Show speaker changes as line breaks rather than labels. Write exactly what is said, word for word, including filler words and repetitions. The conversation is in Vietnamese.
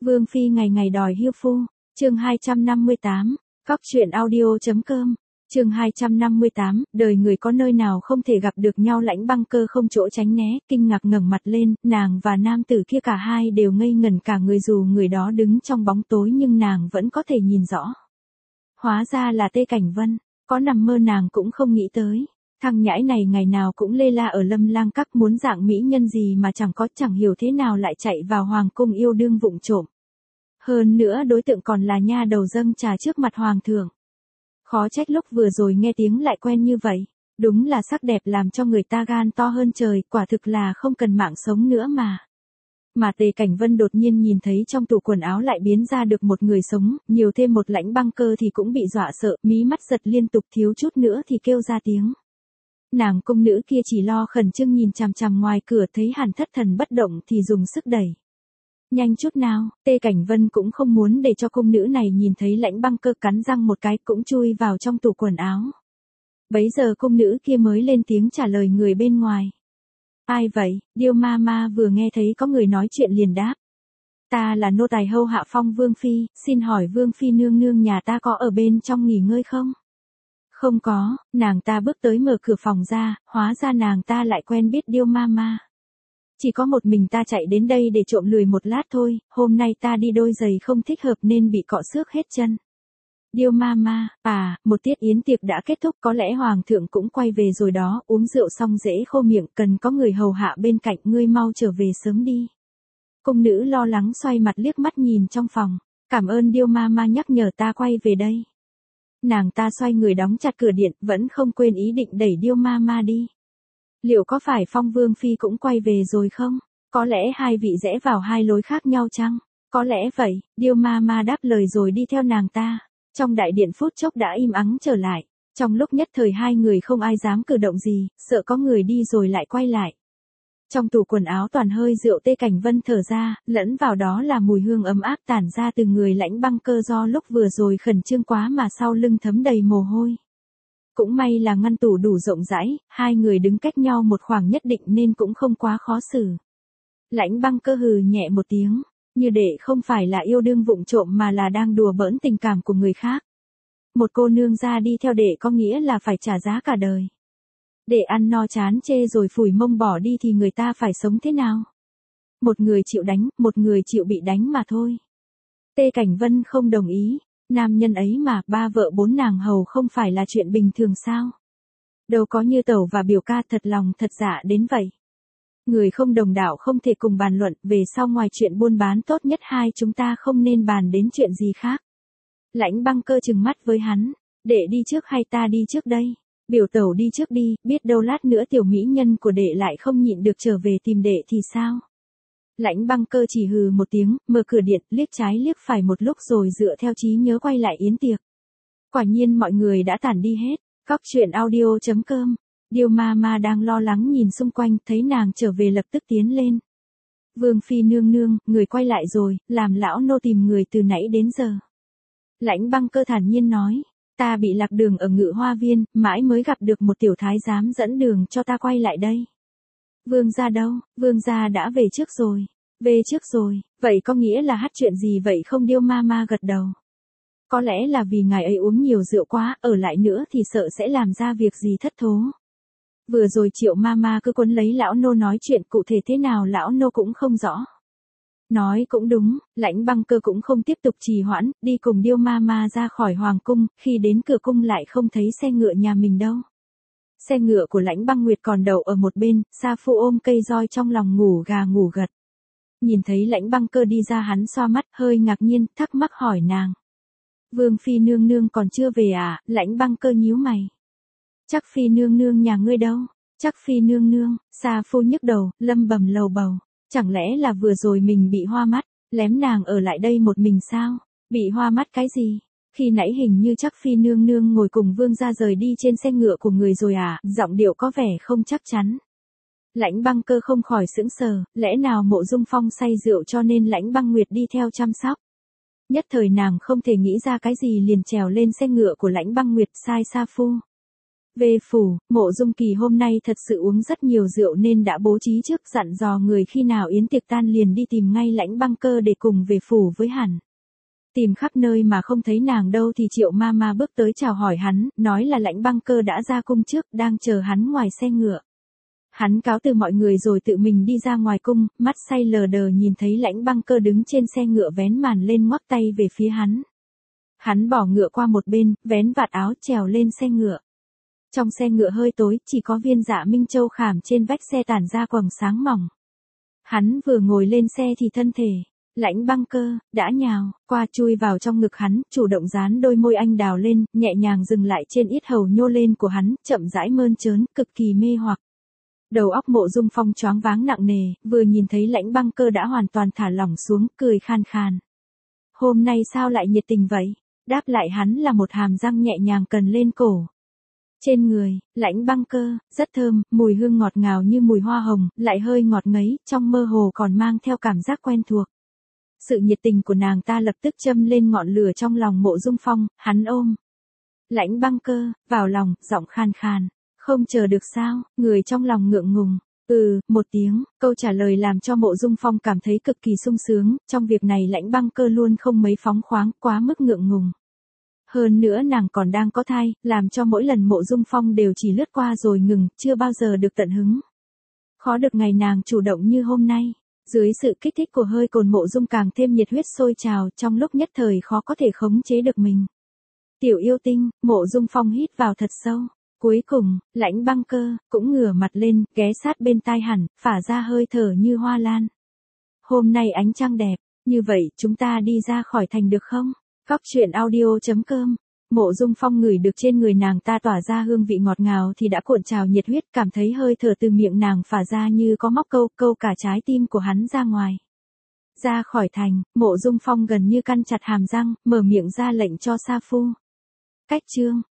Vương Phi ngày ngày đòi hiêu phu, chương hai trăm năm mươi tám, Cóc truyện audio.com, chương hai trăm năm mươi tám, đời người có nơi nào không thể gặp được nhau. Lãnh Băng Cơ không chỗ tránh né, kinh ngạc ngẩng mặt lên, nàng và nam tử kia cả hai đều ngây ngẩn cả người, dù người đó đứng trong bóng tối nhưng nàng vẫn có thể nhìn rõ. Hóa ra là Tê Cảnh Vân, có nằm mơ nàng cũng không nghĩ tới. Thằng nhãi này ngày nào cũng lê la ở Lâm Lang Các, muốn dạng mỹ nhân gì mà chẳng có, chẳng hiểu thế nào lại chạy vào hoàng cung yêu đương vụng trộm. Hơn nữa đối tượng còn là nha đầu dâng trà trước mặt hoàng thượng. Khó trách lúc vừa rồi nghe tiếng lại quen như vậy, đúng là sắc đẹp làm cho người ta gan to hơn trời, quả thực là không cần mạng sống nữa mà. Mà Tề Cảnh Vân đột nhiên nhìn thấy trong tủ quần áo lại biến ra được một người sống, nhiều thêm một Lãnh Băng Cơ thì cũng bị dọa sợ, mí mắt giật liên tục, thiếu chút nữa thì kêu ra tiếng. Nàng cung nữ kia chỉ lo khẩn trương nhìn chằm chằm ngoài cửa, thấy Hàn thất thần bất động thì dùng sức đẩy. Nhanh chút nào, Tê Cảnh Vân cũng không muốn để cho cung nữ này nhìn thấy Lãnh Băng Cơ, cắn răng một cái cũng chui vào trong tủ quần áo. Bấy giờ cung nữ kia mới lên tiếng trả lời người bên ngoài. Ai vậy? Điêu ma ma vừa nghe thấy có người nói chuyện liền đáp. Ta là nô tài hầu hạ Phong Vương Phi, xin hỏi Vương Phi nương nương nhà ta có ở bên trong nghỉ ngơi không? Không có, nàng ta bước tới mở cửa phòng ra, hóa ra nàng ta lại quen biết Điêu ma ma. Chỉ có một mình ta chạy đến đây để trộm lười một lát thôi, hôm nay ta đi đôi giày không thích hợp nên bị cọ xước hết chân. Điêu ma ma, à, một tiết yến tiệc đã kết thúc, có lẽ hoàng thượng cũng quay về rồi đó, uống rượu xong dễ khô miệng, cần có người hầu hạ bên cạnh, ngươi mau trở về sớm đi. Cung nữ lo lắng xoay mặt liếc mắt nhìn trong phòng, cảm ơn Điêu ma ma nhắc nhở ta quay về đây. Nàng ta xoay người đóng chặt cửa điện, vẫn không quên ý định đẩy Điêu ma ma đi. Liệu có phải Phong Vương Phi cũng quay về rồi không? Có lẽ hai vị rẽ vào hai lối khác nhau chăng? Có lẽ vậy, Điêu ma ma đáp lời rồi đi theo nàng ta. Trong đại điện phút chốc đã im ắng trở lại. Trong lúc nhất thời hai người không ai dám cử động gì, sợ có người đi rồi lại quay lại. Trong tủ quần áo toàn hơi rượu, Tê Cảnh Vân thở ra, lẫn vào đó là mùi hương ấm áp tản ra từ người Lãnh Băng Cơ, do lúc vừa rồi khẩn trương quá mà sau lưng thấm đầy mồ hôi. Cũng may là ngăn tủ đủ rộng rãi, hai người đứng cách nhau một khoảng nhất định nên cũng không quá khó xử. Lãnh Băng Cơ hừ nhẹ một tiếng, như đệ không phải là yêu đương vụng trộm mà là đang đùa bỡn tình cảm của người khác. Một cô nương ra đi theo đệ có nghĩa là phải trả giá cả đời. Để ăn no chán chê rồi phủi mông bỏ đi thì người ta phải sống thế nào? Một người chịu đánh, một người chịu bị đánh mà thôi. Tê Cảnh Vân không đồng ý. Nam nhân ấy mà, ba vợ bốn nàng hầu không phải là chuyện bình thường sao? Đâu có như tẩu và biểu ca thật lòng thật dạ đến vậy. Người không đồng đạo không thể cùng bàn luận, về sau ngoài chuyện buôn bán tốt nhất hai chúng ta không nên bàn đến chuyện gì khác. Lãnh Băng Cơ trừng mắt với hắn, đệ đi trước hay ta đi trước đây? Biểu tẩu đi trước đi, biết đâu lát nữa tiểu mỹ nhân của đệ lại không nhịn được trở về tìm đệ thì sao? Lãnh Băng Cơ chỉ hừ một tiếng, mở cửa điện, liếc trái liếc phải một lúc rồi dựa theo trí nhớ quay lại yến tiệc. Quả nhiên mọi người đã tản đi hết. Cóc truyện audio.com, Điêu ma ma đang lo lắng nhìn xung quanh, thấy nàng trở về lập tức tiến lên. Vương Phi nương nương, người quay lại rồi, làm lão nô tìm người từ nãy đến giờ. Lãnh Băng Cơ thản nhiên nói, ta bị lạc đường ở Ngự Hoa Viên, mãi mới gặp được một tiểu thái giám dẫn đường cho ta quay lại đây. Vương gia đâu? Vương gia đã về trước rồi. Về trước rồi, vậy có nghĩa là hát chuyện gì vậy không? Điêu ma ma gật đầu. Có lẽ là vì ngài ấy uống nhiều rượu quá, ở lại nữa thì sợ sẽ làm ra việc gì thất thố. Vừa rồi Triệu ma ma cứ quấn lấy lão nô nói chuyện, cụ thể thế nào lão nô cũng không rõ. Nói cũng đúng, Lãnh Băng Cơ cũng không tiếp tục trì hoãn, đi cùng Điêu ma ma ra khỏi hoàng cung, khi đến cửa cung lại không thấy xe ngựa nhà mình đâu. Xe ngựa của Lãnh Băng Nguyệt còn đậu ở một bên, Sa Phu ôm cây roi trong lòng ngủ gà ngủ gật. Nhìn thấy Lãnh Băng Cơ đi ra, hắn xoa mắt, hơi ngạc nhiên, thắc mắc hỏi nàng. Vương Phi nương nương còn chưa về à? Lãnh Băng Cơ nhíu mày. Chắc Phi nương nương nhà ngươi đâu? Chắc Phi nương nương, Sa Phu nhức đầu, lầm bầm lầu bầu. Chẳng lẽ là vừa rồi mình bị hoa mắt, lém nàng ở lại đây một mình sao? Bị hoa mắt cái gì? Khi nãy hình như Chắc Phi nương nương ngồi cùng vương gia rời đi trên xe ngựa của người rồi à? Giọng điệu có vẻ không chắc chắn. Lãnh Băng Cơ không khỏi sững sờ, lẽ nào Mộ Dung Phong say rượu cho nên Lãnh Băng Nguyệt đi theo chăm sóc? Nhất thời nàng không thể nghĩ ra cái gì liền trèo lên xe ngựa của Lãnh Băng Nguyệt sai Sa Phu. Về phủ, Mộ Dung Kỳ hôm nay thật sự uống rất nhiều rượu nên đã bố trí trước dặn dò người khi nào yến tiệc tan liền đi tìm ngay Lãnh Băng Cơ để cùng về phủ với hắn. Tìm khắp nơi mà không thấy nàng đâu thì Triệu ma ma bước tới chào hỏi hắn, nói là Lãnh Băng Cơ đã ra cung trước, đang chờ hắn ngoài xe ngựa. Hắn cáo từ mọi người rồi tự mình đi ra ngoài cung, mắt say lờ đờ nhìn thấy Lãnh Băng Cơ đứng trên xe ngựa vén màn lên ngoắc tay về phía hắn. Hắn bỏ ngựa qua một bên, vén vạt áo trèo lên xe ngựa. Trong xe ngựa hơi tối, chỉ có viên Dạ Minh Châu khảm trên vách xe tản ra quầng sáng mỏng. Hắn vừa ngồi lên xe thì thân thể Lãnh Băng Cơ đã nhào qua chui vào trong ngực hắn, chủ động dán đôi môi anh đào lên, nhẹ nhàng dừng lại trên yết hầu nhô lên của hắn, chậm rãi mơn trớn, cực kỳ mê hoặc. Đầu óc Mộ Dung Phong choáng váng nặng nề, vừa nhìn thấy Lãnh Băng Cơ đã hoàn toàn thả lỏng xuống, cười khan khan. Hôm nay sao lại nhiệt tình vậy? Đáp lại hắn là một hàm răng nhẹ nhàng cần lên cổ. Trên người, Lãnh Băng Cơ, rất thơm, mùi hương ngọt ngào như mùi hoa hồng, lại hơi ngọt ngấy, trong mơ hồ còn mang theo cảm giác quen thuộc. Sự nhiệt tình của nàng ta lập tức châm lên ngọn lửa trong lòng Mộ Dung Phong, hắn ôm Lãnh Băng Cơ vào lòng, giọng khan khan. Không chờ được sao, người trong lòng ngượng ngùng. Ừ, một tiếng, câu trả lời làm cho Mộ Dung Phong cảm thấy cực kỳ sung sướng, trong việc này Lãnh Băng Cơ luôn không mấy phóng khoáng, quá mức ngượng ngùng. Hơn nữa nàng còn đang có thai, làm cho mỗi lần Mộ Dung Phong đều chỉ lướt qua rồi ngừng, chưa bao giờ được tận hứng. Khó được ngày nàng chủ động như hôm nay. Dưới sự kích thích của hơi cồn Mộ Dung càng thêm nhiệt huyết sôi trào, trong lúc nhất thời khó có thể khống chế được mình. Tiểu yêu tinh, Mộ Dung Phong hít vào thật sâu. Cuối cùng, Lãnh Băng Cơ cũng ngửa mặt lên, ghé sát bên tai hẳn, phả ra hơi thở như hoa lan. Hôm nay ánh trăng đẹp, như vậy chúng ta đi ra khỏi thành được không? Cóc truyện audio chấm com. Mộ Dung Phong ngửi được trên người nàng ta tỏa ra hương vị ngọt ngào thì đã cuộn trào nhiệt huyết, cảm thấy hơi thở từ miệng nàng phả ra như có móc câu, câu cả trái tim của hắn ra ngoài. Ra khỏi thành, Mộ Dung Phong gần như căn chặt hàm răng, mở miệng ra lệnh cho Sa Phu. Cách chương.